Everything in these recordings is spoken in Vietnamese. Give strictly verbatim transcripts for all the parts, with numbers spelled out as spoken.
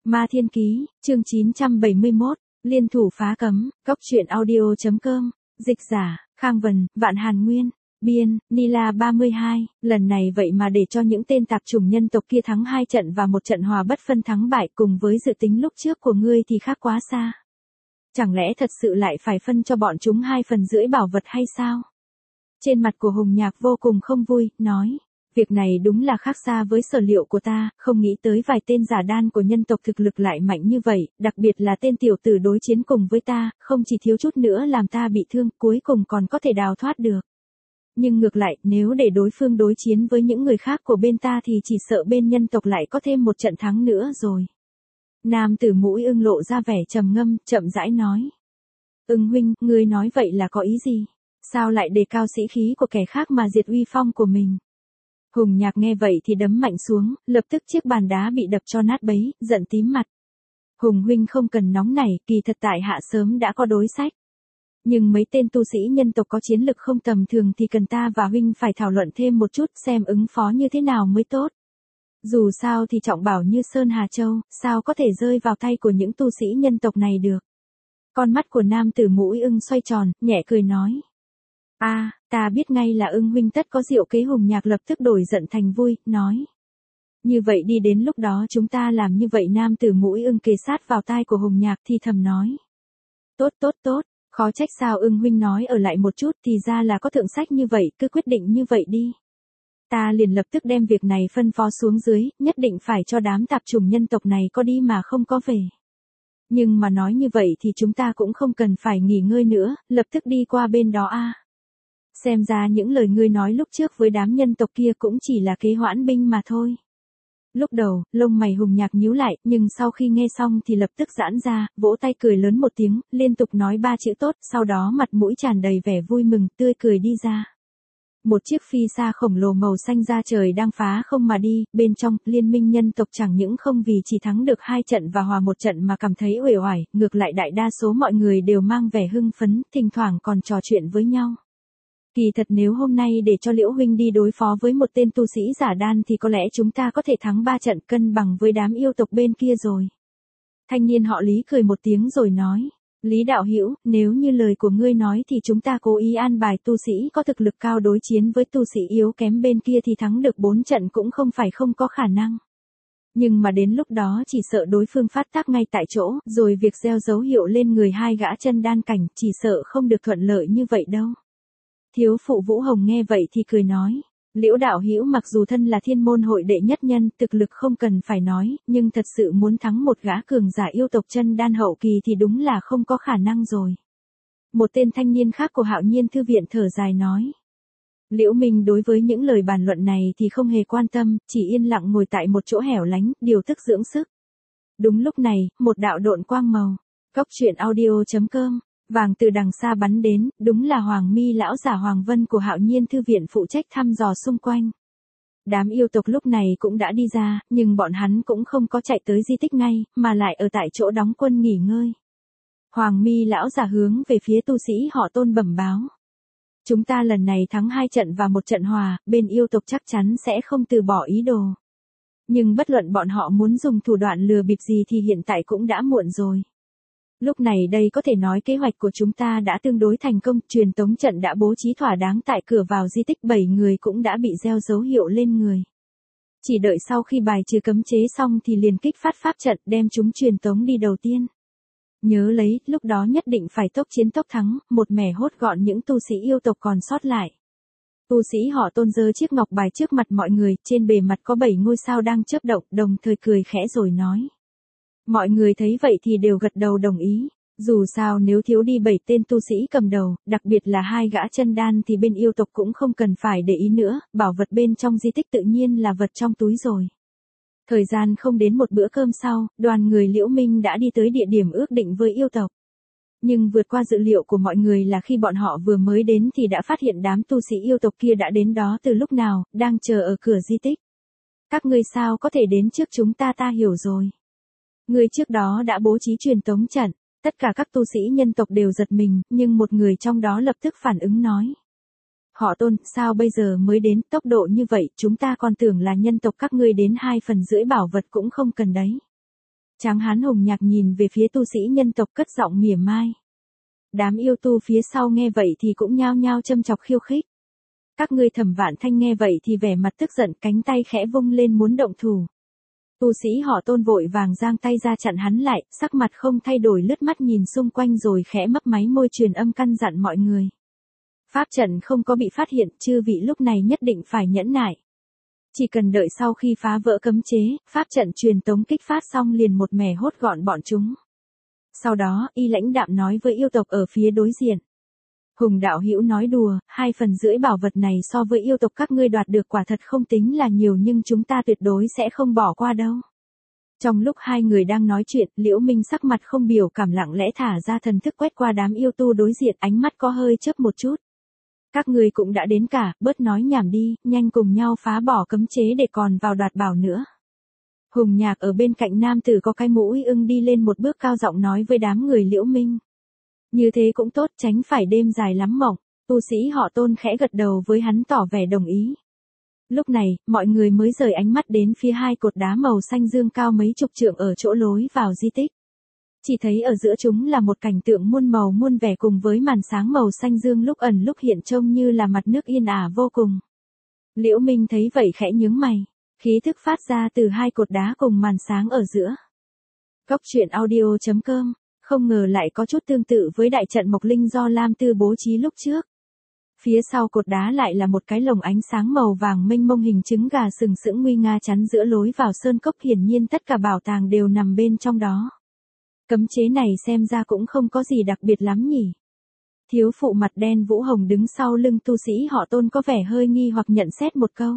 Ma Thiên Ký, chương chín trăm bảy mươi mốt, liên thủ phá cấm, cốc truyện audio chấm com, dịch giả, Khang Vân, Vạn Hàn Nguyên, biên, Nila ba mươi hai, lần này vậy mà để cho những tên tạp chủng nhân tộc kia thắng hai trận và một trận hòa bất phân thắng bại cùng với dự tính lúc trước của ngươi thì khác quá xa. Chẳng lẽ thật sự lại phải phân cho bọn chúng hai phần rưỡi bảo vật hay sao? Trên mặt của Hùng Nhạc vô cùng không vui, nói. Việc này đúng là khác xa với sở liệu của ta, không nghĩ tới vài tên giả đan của nhân tộc thực lực lại mạnh như vậy, đặc biệt là tên tiểu tử đối chiến cùng với ta, không chỉ thiếu chút nữa làm ta bị thương, cuối cùng còn có thể đào thoát được. Nhưng ngược lại, nếu để đối phương đối chiến với những người khác của bên ta thì chỉ sợ bên nhân tộc lại có thêm một trận thắng nữa rồi. Nam tử Mũi Ưng lộ ra vẻ trầm ngâm, chậm rãi nói. Ưng huynh, ngươi nói vậy là có ý gì? Sao lại đề cao sĩ khí của kẻ khác mà diệt uy phong của mình? Hùng Nhạc nghe vậy thì đấm mạnh xuống, lập tức chiếc bàn đá bị đập cho nát bấy, giận tím mặt. Hùng huynh không cần nóng nảy, kỳ thật tại hạ sớm đã có đối sách. Nhưng mấy tên tu sĩ nhân tộc có chiến lực không tầm thường thì cần ta và huynh phải thảo luận thêm một chút xem ứng phó như thế nào mới tốt. Dù sao thì trọng bảo như Sơn Hà Châu, sao có thể rơi vào tay của những tu sĩ nhân tộc này được. Con mắt của nam tử Mũi Ưng xoay tròn, nhẹ cười nói. A, à, ta biết ngay là Ưng huynh tất có diệu kế. Hùng Nhạc lập tức đổi giận thành vui, nói. Như vậy đi, đến lúc đó chúng ta làm như vậy. Nam tử Mũi Ưng kề sát vào tai của Hùng Nhạc thì thầm nói. Tốt tốt tốt, khó trách sao Ưng huynh nói ở lại một chút, thì ra là có thượng sách như vậy, cứ quyết định như vậy đi. Ta liền lập tức đem việc này phân phó xuống dưới, nhất định phải cho đám tạp chủng nhân tộc này có đi mà không có về. Nhưng mà nói như vậy thì chúng ta cũng không cần phải nghỉ ngơi nữa, lập tức đi qua bên đó a. À. Xem ra những lời ngươi nói lúc trước với đám nhân tộc kia cũng chỉ là kế hoãn binh mà thôi. Lúc đầu, lông mày Hùng Nhạc nhíu lại, nhưng sau khi nghe xong thì lập tức giãn ra, vỗ tay cười lớn một tiếng, liên tục nói ba chữ tốt, sau đó mặt mũi tràn đầy vẻ vui mừng, tươi cười đi ra. Một chiếc phi xa khổng lồ màu xanh da trời đang phá không mà đi, bên trong, liên minh nhân tộc chẳng những không vì chỉ thắng được hai trận và hòa một trận mà cảm thấy uể oải, ngược lại đại đa số mọi người đều mang vẻ hưng phấn, thỉnh thoảng còn trò chuyện với nhau. Kỳ thật nếu hôm nay để cho Liễu huynh đi đối phó với một tên tu sĩ giả đan thì có lẽ chúng ta có thể thắng ba trận, cân bằng với đám yêu tộc bên kia rồi. Thanh niên họ Lý cười một tiếng rồi nói. Lý đạo hữu, nếu như lời của ngươi nói thì chúng ta cố ý an bài tu sĩ có thực lực cao đối chiến với tu sĩ yếu kém bên kia thì thắng được bốn trận cũng không phải không có khả năng. Nhưng mà đến lúc đó chỉ sợ đối phương phát tác ngay tại chỗ, rồi việc gieo dấu hiệu lên người hai gã chân đan cảnh chỉ sợ không được thuận lợi như vậy đâu. Thiếu phụ Vũ Hồng nghe vậy thì cười nói. Liễu đạo hữu mặc dù thân là thiên môn hội đệ nhất nhân, thực lực không cần phải nói, nhưng thật sự muốn thắng một gã cường giả yêu tộc chân đan hậu kỳ thì đúng là không có khả năng rồi. Một tên thanh niên khác của Hạo Nhiên Thư Viện thở dài nói. Liễu Minh đối với những lời bàn luận này thì không hề quan tâm, chỉ yên lặng ngồi tại một chỗ hẻo lánh, điều tức dưỡng sức. Đúng lúc này, một đạo độn quang màu. Cốc truyện audio chấm com. Vàng từ đằng xa bắn đến, đúng là Hoàng Mi lão giả Hoàng Vân của Hạo Nhiên Thư Viện phụ trách thăm dò xung quanh. Đám yêu tộc lúc này cũng đã đi ra, nhưng bọn hắn cũng không có chạy tới di tích ngay, mà lại ở tại chỗ đóng quân nghỉ ngơi. Hoàng Mi lão giả hướng về phía tu sĩ họ Tôn bẩm báo. Chúng ta lần này thắng hai trận và một trận hòa, bên yêu tộc chắc chắn sẽ không từ bỏ ý đồ. Nhưng bất luận bọn họ muốn dùng thủ đoạn lừa bịp gì thì hiện tại cũng đã muộn rồi. Lúc này đây có thể nói kế hoạch của chúng ta đã tương đối thành công, truyền tống trận đã bố trí thỏa đáng tại cửa vào di tích, bảy người cũng đã bị gieo dấu hiệu lên người. Chỉ đợi sau khi bài trừ cấm chế xong thì liền kích phát pháp trận đem chúng truyền tống đi đầu tiên. Nhớ lấy, lúc đó nhất định phải tốc chiến tốc thắng, một mẻ hốt gọn những tu sĩ yêu tộc còn sót lại. Tu sĩ họ Tôn giơ chiếc ngọc bài trước mặt mọi người, trên bề mặt có bảy ngôi sao đang chớp động, đồng thời cười khẽ rồi nói. Mọi người thấy vậy thì đều gật đầu đồng ý. Dù sao nếu thiếu đi bảy tên tu sĩ cầm đầu, đặc biệt là hai gã chân đan thì bên yêu tộc cũng không cần phải để ý nữa, bảo vật bên trong di tích tự nhiên là vật trong túi rồi. Thời gian không đến một bữa cơm sau, đoàn người Liễu Minh đã đi tới địa điểm ước định với yêu tộc. Nhưng vượt qua dự liệu của mọi người là khi bọn họ vừa mới đến thì đã phát hiện đám tu sĩ yêu tộc kia đã đến đó từ lúc nào, đang chờ ở cửa di tích. Các ngươi sao có thể đến trước chúng ta? Ta hiểu rồi. Người trước đó đã bố trí truyền tống trận, tất cả các tu sĩ nhân tộc đều giật mình, nhưng một người trong đó lập tức phản ứng nói. Họ Tôn, sao bây giờ mới đến, tốc độ như vậy, chúng ta còn tưởng là nhân tộc các ngươi đến hai phần rưỡi bảo vật cũng không cần đấy. Tráng hán Hùng Nhạc nhìn về phía tu sĩ nhân tộc cất giọng mỉa mai. Đám yêu tu phía sau nghe vậy thì cũng nhao nhao châm chọc khiêu khích. Các ngươi Thẩm Vạn Thanh nghe vậy thì vẻ mặt tức giận, cánh tay khẽ vung lên muốn động thủ. Tu sĩ họ Tôn vội vàng giang tay ra chặn hắn lại, sắc mặt không thay đổi lướt mắt nhìn xung quanh rồi khẽ mấp máy môi truyền âm căn dặn mọi người. Pháp trận không có bị phát hiện, chư vị lúc này nhất định phải nhẫn nại. Chỉ cần đợi sau khi phá vỡ cấm chế, pháp trận truyền tống kích phát xong liền một mẻ hốt gọn bọn chúng. Sau đó, y lãnh đạm nói với yêu tộc ở phía đối diện. Hùng đạo hữu nói đùa, hai phần rưỡi bảo vật này so với yêu tộc các ngươi đoạt được quả thật không tính là nhiều nhưng chúng ta tuyệt đối sẽ không bỏ qua đâu. Trong lúc hai người đang nói chuyện, Liễu Minh sắc mặt không biểu cảm lặng lẽ thả ra thần thức quét qua đám yêu tu đối diện, ánh mắt có hơi chớp một chút. Các ngươi cũng đã đến cả, bớt nói nhảm đi, nhanh cùng nhau phá bỏ cấm chế để còn vào đoạt bảo nữa. Hùng Nhạc ở bên cạnh nam tử có cái mũi ưng đi lên một bước cao giọng nói với đám người Liễu Minh. Như thế cũng tốt, tránh phải đêm dài lắm mộng. Tu sĩ họ Tôn khẽ gật đầu với hắn tỏ vẻ đồng ý. Lúc này, mọi người mới rời ánh mắt đến phía hai cột đá màu xanh dương cao mấy chục trượng ở chỗ lối vào di tích. Chỉ thấy ở giữa chúng là một cảnh tượng muôn màu muôn vẻ cùng với màn sáng màu xanh dương lúc ẩn lúc hiện trông như là mặt nước yên ả vô cùng. Liễu Minh thấy vậy khẽ nhướng mày, khí thức phát ra từ hai cột đá cùng màn sáng ở giữa. Cốc truyện audio chấm com, không ngờ lại có chút tương tự với đại trận Mộc Linh do Lam Tư bố trí lúc trước. Phía sau cột đá lại là một cái lồng ánh sáng màu vàng mênh mông hình trứng gà sừng sững nguy nga chắn giữa lối vào sơn cốc, hiển nhiên tất cả bảo tàng đều nằm bên trong đó. Cấm chế này xem ra cũng không có gì đặc biệt lắm nhỉ. Thiếu phụ mặt đen Vũ Hồng đứng sau lưng tu sĩ họ Tôn có vẻ hơi nghi hoặc nhận xét một câu.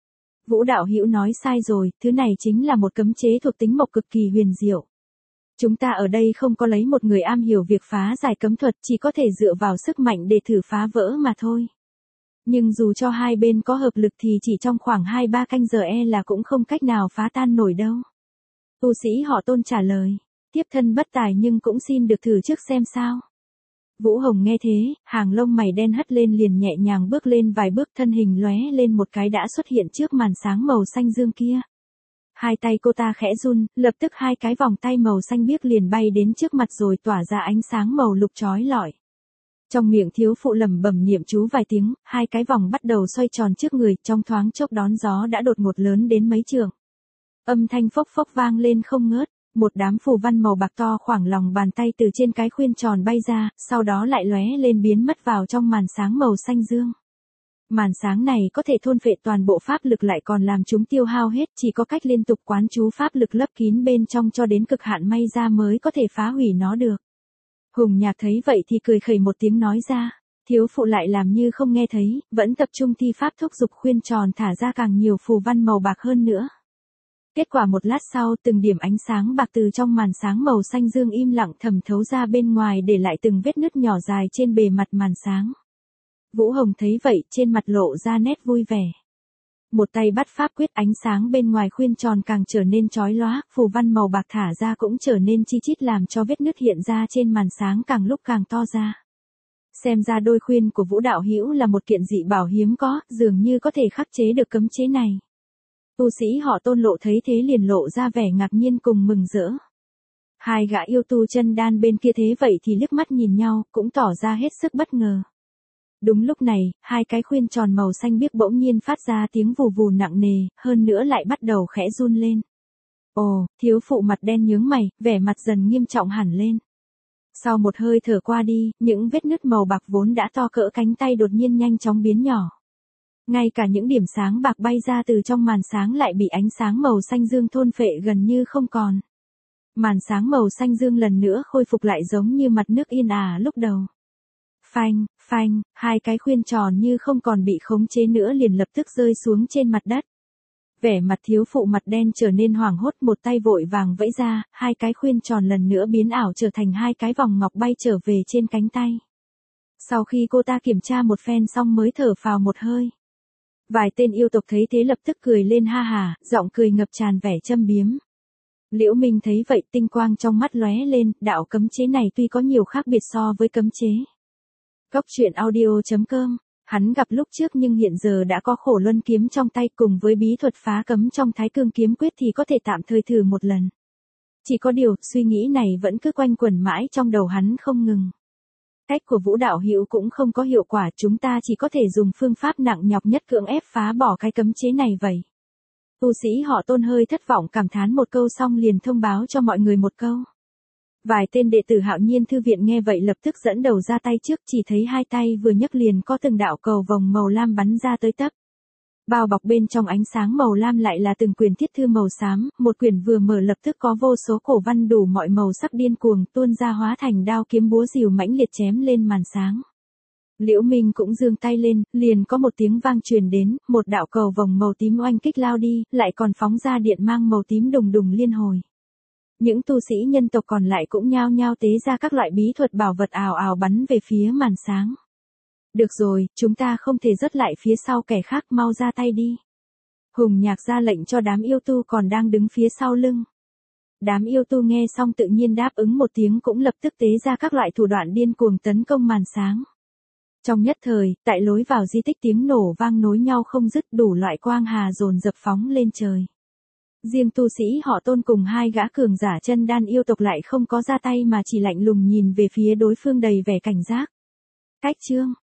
Vũ đạo hữu nói sai rồi, thứ này chính là một cấm chế thuộc tính mộc cực kỳ huyền diệu. Chúng ta ở đây không có lấy một người am hiểu việc phá giải cấm thuật, chỉ có thể dựa vào sức mạnh để thử phá vỡ mà thôi. Nhưng dù cho hai bên có hợp lực thì chỉ trong khoảng hai ba canh giờ e là cũng không cách nào phá tan nổi đâu. Tu sĩ họ Tôn trả lời, tiếp thân bất tài nhưng cũng xin được thử trước xem sao. Vũ Hồng nghe thế, hàng lông mày đen hất lên liền nhẹ nhàng bước lên vài bước, thân hình lóe lên một cái đã xuất hiện trước màn sáng màu xanh dương kia. Hai tay cô ta khẽ run, lập tức hai cái vòng tay màu xanh biếc liền bay đến trước mặt rồi tỏa ra ánh sáng màu lục chói lọi. Trong miệng thiếu phụ lẩm bẩm niệm chú vài tiếng, hai cái vòng bắt đầu xoay tròn trước người, trong thoáng chốc đón gió đã đột ngột lớn đến mấy trượng. Âm thanh phốc phốc vang lên không ngớt, một đám phù văn màu bạc to khoảng lòng bàn tay từ trên cái khuyên tròn bay ra, sau đó lại lóe lên biến mất vào trong màn sáng màu xanh dương. Màn sáng này có thể thôn phệ toàn bộ pháp lực lại còn làm chúng tiêu hao hết, chỉ có cách liên tục quán chú pháp lực lấp kín bên trong cho đến cực hạn may ra mới có thể phá hủy nó được. Hùng Nhạc thấy vậy thì cười khẩy một tiếng nói ra, thiếu phụ lại làm như không nghe thấy, vẫn tập trung thi pháp thúc giục khuyên tròn thả ra càng nhiều phù văn màu bạc hơn nữa. Kết quả một lát sau, từng điểm ánh sáng bạc từ trong màn sáng màu xanh dương im lặng thẩm thấu ra bên ngoài để lại từng vết nứt nhỏ dài trên bề mặt màn sáng. Vũ Hồng thấy vậy, trên mặt lộ ra nét vui vẻ. Một tay bắt pháp quyết, ánh sáng bên ngoài khuyên tròn càng trở nên chói lóa, phù văn màu bạc thả ra cũng trở nên chi chít làm cho vết nứt hiện ra trên màn sáng càng lúc càng to ra. Xem ra đôi khuyên của Vũ đạo hữu là một kiện dị bảo hiếm có, dường như có thể khắc chế được cấm chế này. Tu sĩ họ Tôn lộ thấy thế liền lộ ra vẻ ngạc nhiên cùng mừng rỡ. Hai gã yêu tu chân đan bên kia thế vậy thì liếc mắt nhìn nhau, cũng tỏ ra hết sức bất ngờ. Đúng lúc này, hai cái khuyên tròn màu xanh biếc bỗng nhiên phát ra tiếng vù vù nặng nề, hơn nữa lại bắt đầu khẽ run lên. Ồ, thiếu phụ mặt đen nhướng mày, vẻ mặt dần nghiêm trọng hẳn lên. Sau một hơi thở qua đi, những vết nứt màu bạc vốn đã to cỡ cánh tay đột nhiên nhanh chóng biến nhỏ. Ngay cả những điểm sáng bạc bay ra từ trong màn sáng lại bị ánh sáng màu xanh dương thôn phệ gần như không còn. Màn sáng màu xanh dương lần nữa khôi phục lại giống như mặt nước yên ả lúc đầu. Phanh, phanh, hai cái khuyên tròn như không còn bị khống chế nữa liền lập tức rơi xuống trên mặt đất. Vẻ mặt thiếu phụ mặt đen trở nên hoảng hốt, một tay vội vàng vẫy ra, hai cái khuyên tròn lần nữa biến ảo trở thành hai cái vòng ngọc bay trở về trên cánh tay. Sau khi cô ta kiểm tra một phen xong mới thở phào một hơi. Vài tên yêu tộc thấy thế lập tức cười lên ha hà, giọng cười ngập tràn vẻ châm biếm. Liễu Minh thấy vậy, tinh quang trong mắt lóe lên, đạo cấm chế này tuy có nhiều khác biệt so với cấm chế Cốc truyện audio chấm com, hắn gặp lúc trước nhưng hiện giờ đã có Khổ Luân kiếm trong tay cùng với bí thuật phá cấm trong Thái Cương kiếm quyết thì có thể tạm thời thử một lần. Chỉ có điều, suy nghĩ này vẫn cứ quanh quẩn mãi trong đầu hắn không ngừng. Cách của Vũ đạo hữu cũng không có hiệu quả, chúng ta chỉ có thể dùng phương pháp nặng nhọc nhất cưỡng ép phá bỏ cái cấm chế này vậy. Tu sĩ họ Tôn hơi thất vọng cảm thán một câu xong liền thông báo cho mọi người một câu. Vài tên đệ tử Hạo Nhiên thư viện nghe vậy lập tức dẫn đầu ra tay trước, chỉ thấy hai tay vừa nhấc liền có từng đạo cầu vồng màu lam bắn ra tới tấp. Bao bọc bên trong ánh sáng màu lam lại là từng quyển thiết thư màu xám, một quyển vừa mở lập tức có vô số cổ văn đủ mọi màu sắc điên cuồng tuôn ra hóa thành đao kiếm búa rìu mãnh liệt chém lên màn sáng. Liễu Minh cũng giương tay lên, liền có một tiếng vang truyền đến, một đạo cầu vồng màu tím oanh kích lao đi, lại còn phóng ra điện mang màu tím đùng đùng liên hồi. Những tu sĩ nhân tộc còn lại cũng nhao nhao tế ra các loại bí thuật bảo vật ào ào bắn về phía màn sáng. Được rồi, chúng ta không thể rớt lại phía sau kẻ khác, mau ra tay đi. Hùng Nhạc ra lệnh cho đám yêu tu còn đang đứng phía sau lưng. Đám yêu tu nghe xong tự nhiên đáp ứng một tiếng cũng lập tức tế ra các loại thủ đoạn điên cuồng tấn công màn sáng. Trong nhất thời, tại lối vào di tích tiếng nổ vang nối nhau không dứt, đủ loại quang hà dồn dập phóng lên trời. Riêng tu sĩ họ Tôn cùng hai gã cường giả chân đan yêu tộc lại không có ra tay mà chỉ lạnh lùng nhìn về phía đối phương đầy vẻ cảnh giác. Cách chương